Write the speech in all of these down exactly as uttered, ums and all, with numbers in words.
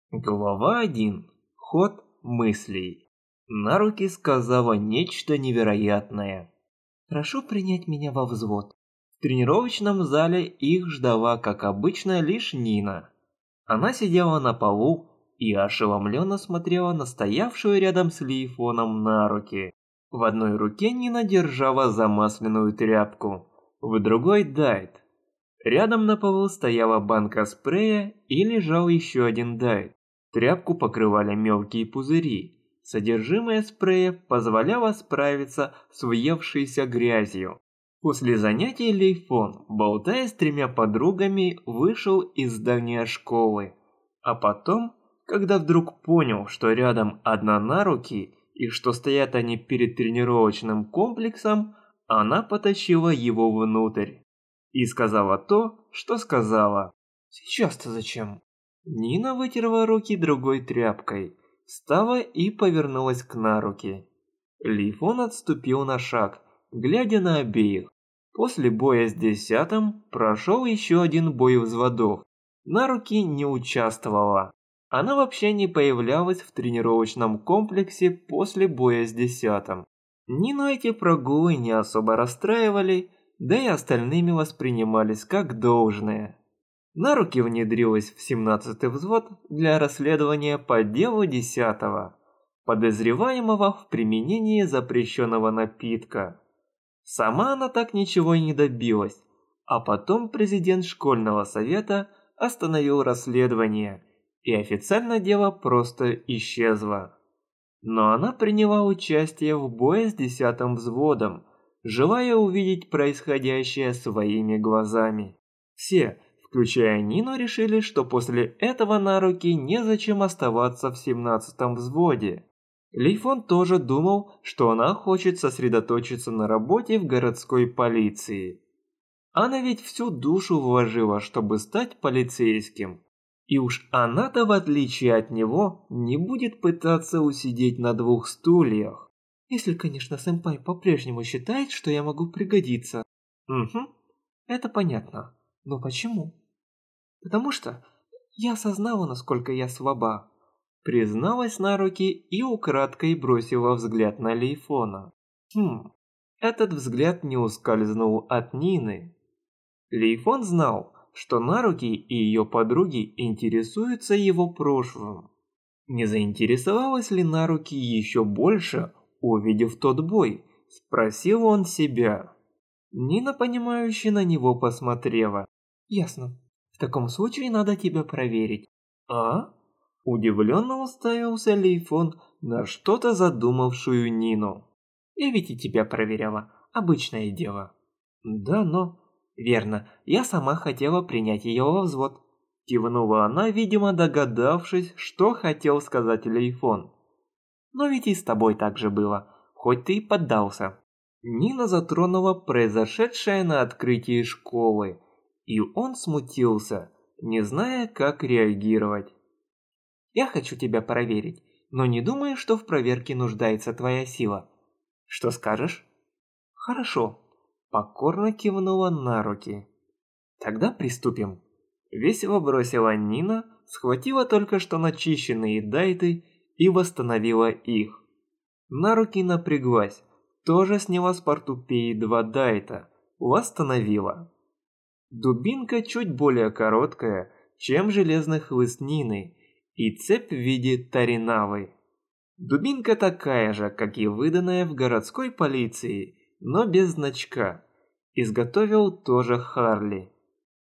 Глава один. Ход мыслей. Наруки сказала нечто невероятное. «Прошу принять меня во взвод». В тренировочном зале их ждала, как обычно, лишь Нина. Она сидела на полу и ошеломленно смотрела на стоявшую рядом с Лейфоном Наруки. В одной руке Нина держала замасленную тряпку, в другой дайт. Рядом на полу стояла банка спрея и лежал еще один дайт. Тряпку покрывали мелкие пузыри. Содержимое спрея позволяло справиться с въевшейся грязью. После занятий Лейфон, болтая с тремя подругами, вышел из здания школы. А потом, когда вдруг понял, что рядом одна Наруки и что стоят они перед тренировочным комплексом, она потащила его внутрь. И сказала то, что сказала. «Сейчас-то зачем?» Нина вытерла руки другой тряпкой, встала и повернулась к Наруки. Лейфон отступил на шаг, глядя на обеих. После боя с десятым прошел еще один бой взводов. Наруки не участвовала. Она вообще не появлялась в тренировочном комплексе после боя с десятым. Нину эти прогулы не особо расстраивали, да и остальными воспринимались как должное. Наруки внедрилась в семнадцатый взвод для расследования по делу десятого, подозреваемого в применении запрещенного напитка. Сама она так ничего и не добилась, а потом президент школьного совета остановил расследование, и официально дело просто исчезло. Но она приняла участие в бое с десятым взводом, желая увидеть происходящее своими глазами. Все, включая Нину, решили, что после этого Наруки незачем оставаться в семнадцатом взводе. Лейфон тоже думал, что она хочет сосредоточиться на работе в городской полиции. Она ведь всю душу вложила, чтобы стать полицейским. И уж она-то, в отличие от него, не будет пытаться усидеть на двух стульях. Если, конечно, сэмпай по-прежнему считает, что я могу пригодиться. Угу, это понятно. Но почему? Потому что я осознала, насколько я слаба. Призналась Наруки и украдкой бросила взгляд на Лейфона. Хм, этот взгляд не ускользнул от Нины. Лейфон знал, что Наруки и ее подруги интересуются его прошлым. Не заинтересовалась ли Наруки еще больше, увидев тот бой? Спросил он себя. Нина, понимающе на него посмотрела. Ясно. В таком случае надо тебя проверить. А? Удивленно уставился Лейфон на что-то задумавшую Нину. Я ведь и тебя проверяла. Обычное дело. Да, но... Верно, я сама хотела принять ее во взвод. Кивнула она, видимо, догадавшись, что хотел сказать Лейфон. Но ведь и с тобой так же было, хоть ты и поддался. Нина затронула произошедшее на открытии школы, и он смутился, не зная, как реагировать. Я хочу тебя проверить, но не думаю, что в проверке нуждается твоя сила. Что скажешь? Хорошо. Покорно кивнула Наруки. Тогда приступим. Весело бросила Нина, схватила только что начищенные дайты и восстановила их. Наруки напряглась, тоже сняла с портупеи два дайта, восстановила. Дубинка чуть более короткая, чем железный хлыст Нины, и цепь в виде таринавы. Дубинка такая же, как и выданная в городской полиции, но без значка. Изготовил тоже Харли.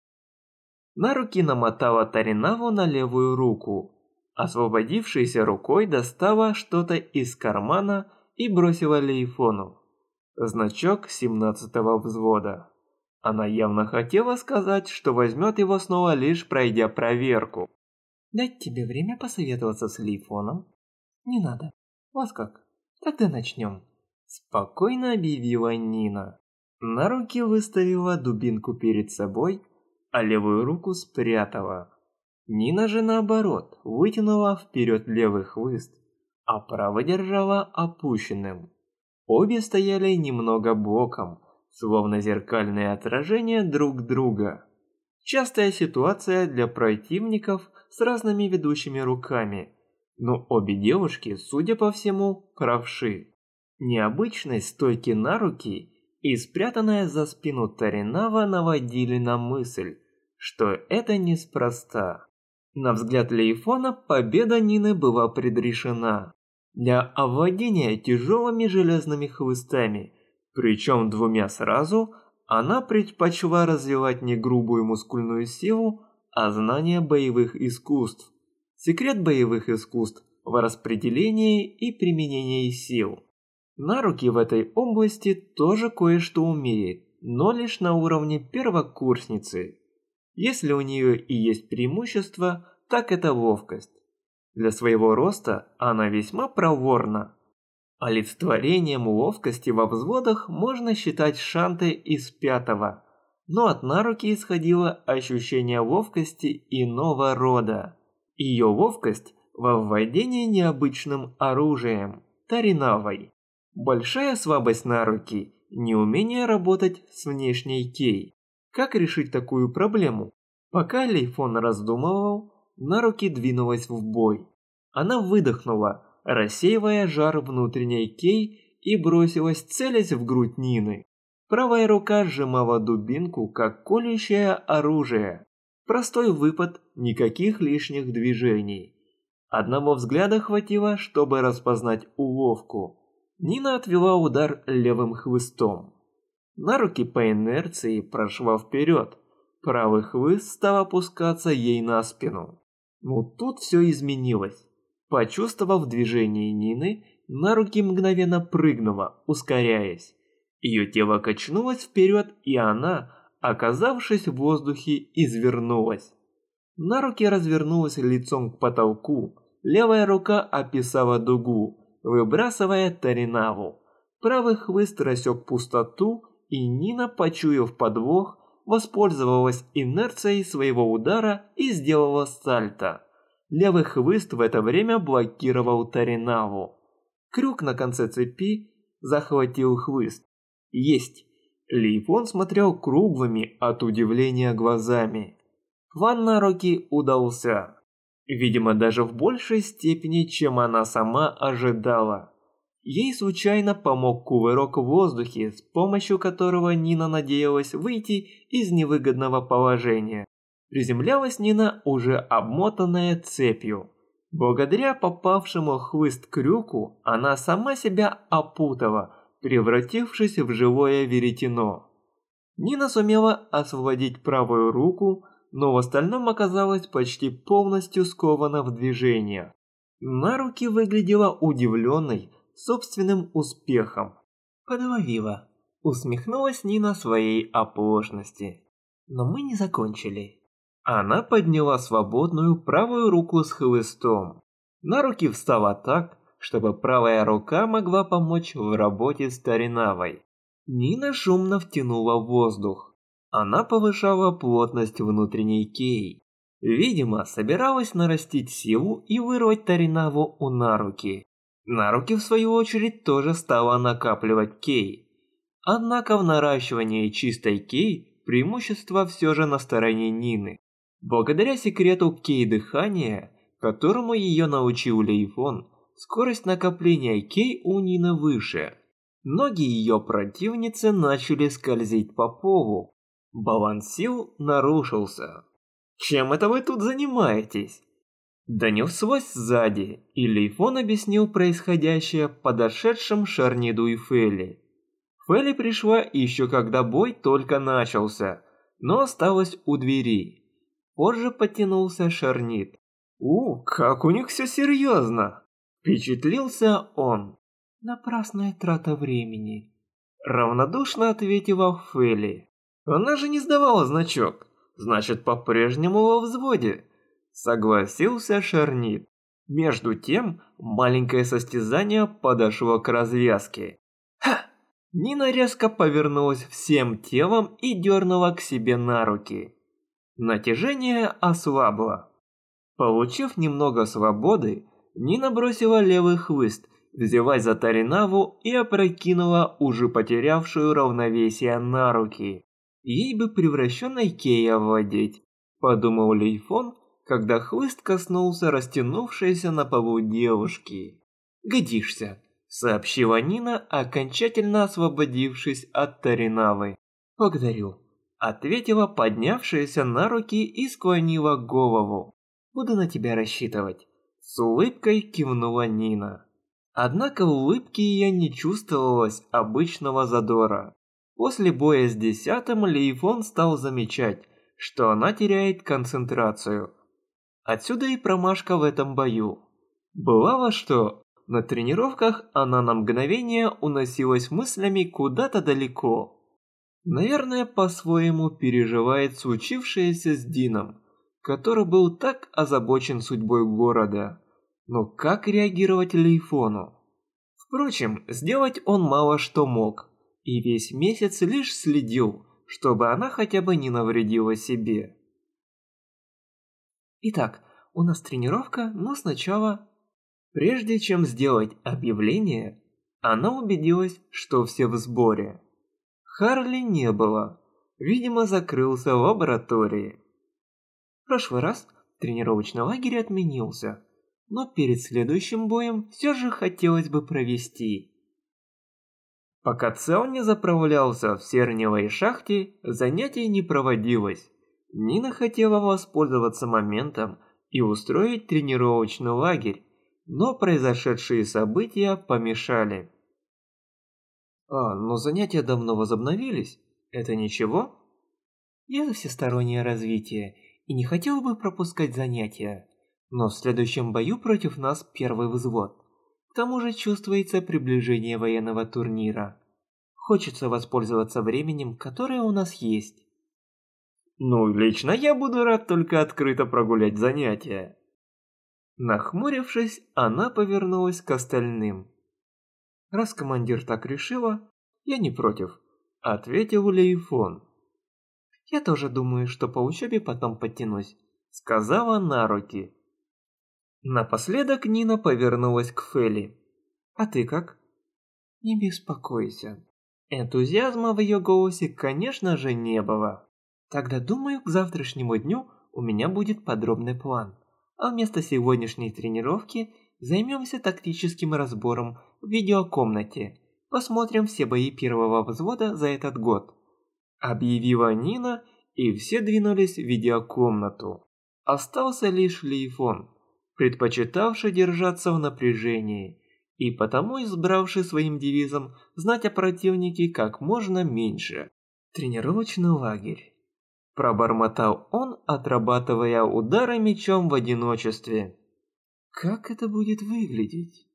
Наруки намотала таринаву на левую руку. Освободившейся рукой достала что-то из кармана и бросила Лейфону. Значок семнадцатого взвода. Она явно хотела сказать, что возьмет его снова, лишь пройдя проверку. «Дать тебе время посоветоваться с Лейфоном?» «Не надо. Вот как. Тогда начнем». Спокойно объявила Нина. Наруки выставила дубинку перед собой, а левую руку спрятала. Нина же наоборот вытянула вперед левый хлыст, а право держала опущенным. Обе стояли немного боком, словно зеркальное отражение друг друга. Частая ситуация для противников с разными ведущими руками, но обе девушки, судя по всему, правши. Необычность стойки на руки и спрятанная за спину Торинава наводили на мысль, что это неспроста. На взгляд Лейфона победа Нины была предрешена. Для овладения тяжелыми железными хлыстами, причем двумя сразу, она предпочла развивать не грубую мускульную силу, а знание боевых искусств. Секрет боевых искусств в распределении и применении сил. Наруки в этой области тоже кое-что умеет, но лишь на уровне первокурсницы. Если у нее и есть преимущество, так это ловкость. Для своего роста она весьма проворна. Олицетворением ловкости во взводах можно считать Шанте из пятого, но от Наруки исходило ощущение ловкости иного рода. Ее ловкость во владении необычным оружием, Торинавой. Большая слабость Наруки – неумение работать с внешней кей. Как решить такую проблему? Пока Лейфон раздумывал, Наруки двинулась в бой. Она выдохнула, рассеивая жар внутренней кей, и бросилась, целясь в грудь Нины. Правая рука сжимала дубинку, как колющее оружие. Простой выпад, никаких лишних движений. Одного взгляда хватило, чтобы распознать уловку. Нина отвела удар левым хлыстом. Наруки по инерции прошла вперед. Правый хлыст стал опускаться ей на спину. Но тут все изменилось. Почувствовав движение Нины, Наруки мгновенно прыгнула, ускоряясь. Ее тело качнулось вперед, и она, оказавшись в воздухе, извернулась. Наруки развернулась лицом к потолку, левая рука описала дугу, выбрасывая Торинаву. Правый хлыст рассек пустоту, и Нина, почуяв подвох, воспользовалась инерцией своего удара и сделала сальто. Левый хлыст в это время блокировал Торинаву. Крюк на конце цепи захватил хлыст. Есть! Лейфон смотрел круглыми от удивления глазами. План Наруки удался. Видимо, даже в большей степени, чем она сама ожидала. Ей случайно помог кувырок в воздухе, с помощью которого Нина надеялась выйти из невыгодного положения. Приземлялась Нина, уже обмотанная цепью. Благодаря попавшему хлыст крюку, она сама себя опутала, превратившись в живое веретено. Нина сумела освободить правую руку, но в остальном оказалась почти полностью скована в движениях. Наруки выглядела удивленной собственным успехом. «Подловила», — усмехнулась Нина своей оплошности. «Но мы не закончили». Она подняла свободную правую руку с хлыстом. Наруки встала так, чтобы правая рука могла помочь в работе с Торинавой. Нина шумно втянула воздух. Она повышала плотность внутренней кей. Видимо, собиралась нарастить силу и вырвать Торинаву у Наруки. Наруки, в свою очередь, тоже стала накапливать кей. Однако в наращивании чистой кей преимущество все же на стороне Нины. Благодаря секрету кей-дыхания, которому ее научил Лейфон, скорость накопления кей у Нины выше. Ноги ее противницы начали скользить по полу. Баланс сил нарушился. «Чем это вы тут занимаетесь?» Донеслось сзади, и Лейфон объяснил происходящее подошедшим Шарниду и Фелли. Фелли пришла еще когда бой только начался, но осталась у двери. Позже подтянулся Шарнид. «У, как у них все серьезно!» Впечатлился он. «Напрасная трата времени», равнодушно ответила Фелли. «Она же не сдавала значок, значит, по-прежнему во взводе», согласился Шарнид. Между тем, маленькое состязание подошло к развязке. Ха! Нина резко повернулась всем телом и дернула к себе на руки. Натяжение ослабло. Получив немного свободы, Нина бросила левый хлыст, взялась за Торинаву и опрокинула уже потерявшую равновесие на руки. Ей бы превращенной Кея владеть, подумал Лейфон, когда хлыст коснулся растянувшейся на полу девушки. «Годишься», — сообщила Нина, окончательно освободившись от Таринавы. «Благодарю», — ответила поднявшаяся на руки и склонила голову. «Буду на тебя рассчитывать», — с улыбкой кивнула Нина. Однако в улыбке ее не чувствовалось обычного задора. После боя с десятым Лейфон стал замечать, что она теряет концентрацию. Отсюда и промашка в этом бою. Бывало, что на тренировках она на мгновение уносилась мыслями куда-то далеко. Наверное, по-своему переживает случившееся с Дином, который был так озабочен судьбой города. Но как реагировать Лейфону? Впрочем, сделать он мало что мог, и весь месяц лишь следил, чтобы она хотя бы не навредила себе. Итак, у нас тренировка, но сначала... Прежде чем сделать объявление, она убедилась, что все в сборе. Харли не было, видимо, закрылся в лаборатории. В прошлый раз тренировочный лагерь отменился, но перед следующим боем все же хотелось бы провести. Пока Цел не заправлялся в Серневой шахте, занятий не проводилось. Нина хотела воспользоваться моментом и устроить тренировочный лагерь, но произошедшие события помешали. А, но занятия давно возобновились. Это ничего? Я за всестороннее развитие и не хотела бы пропускать занятия. Но в следующем бою против нас первый взвод. К тому же чувствуется приближение военного турнира. Хочется воспользоваться временем, которое у нас есть. Ну, лично я буду рад только открыто прогулять занятия. Нахмурившись, она повернулась к остальным. Раз командир так решила, я не против, ответил Лейфон. Я тоже думаю, что по учебе потом подтянусь, сказала Наруки. Напоследок Нина повернулась к Фели. А ты как? Не беспокойся. Энтузиазма в ее голосе, конечно же, не было. Тогда думаю, к завтрашнему дню у меня будет подробный план. А вместо сегодняшней тренировки займемся тактическим разбором в видеокомнате. Посмотрим все бои первого взвода за этот год. Объявила Нина, и все двинулись в видеокомнату. Остался лишь Лейфон, предпочитавший держаться в напряжении, и потому избравший своим девизом знать о противнике как можно меньше. Тренировочный лагерь. Пробормотал он, отрабатывая удары мечом в одиночестве. Как это будет выглядеть?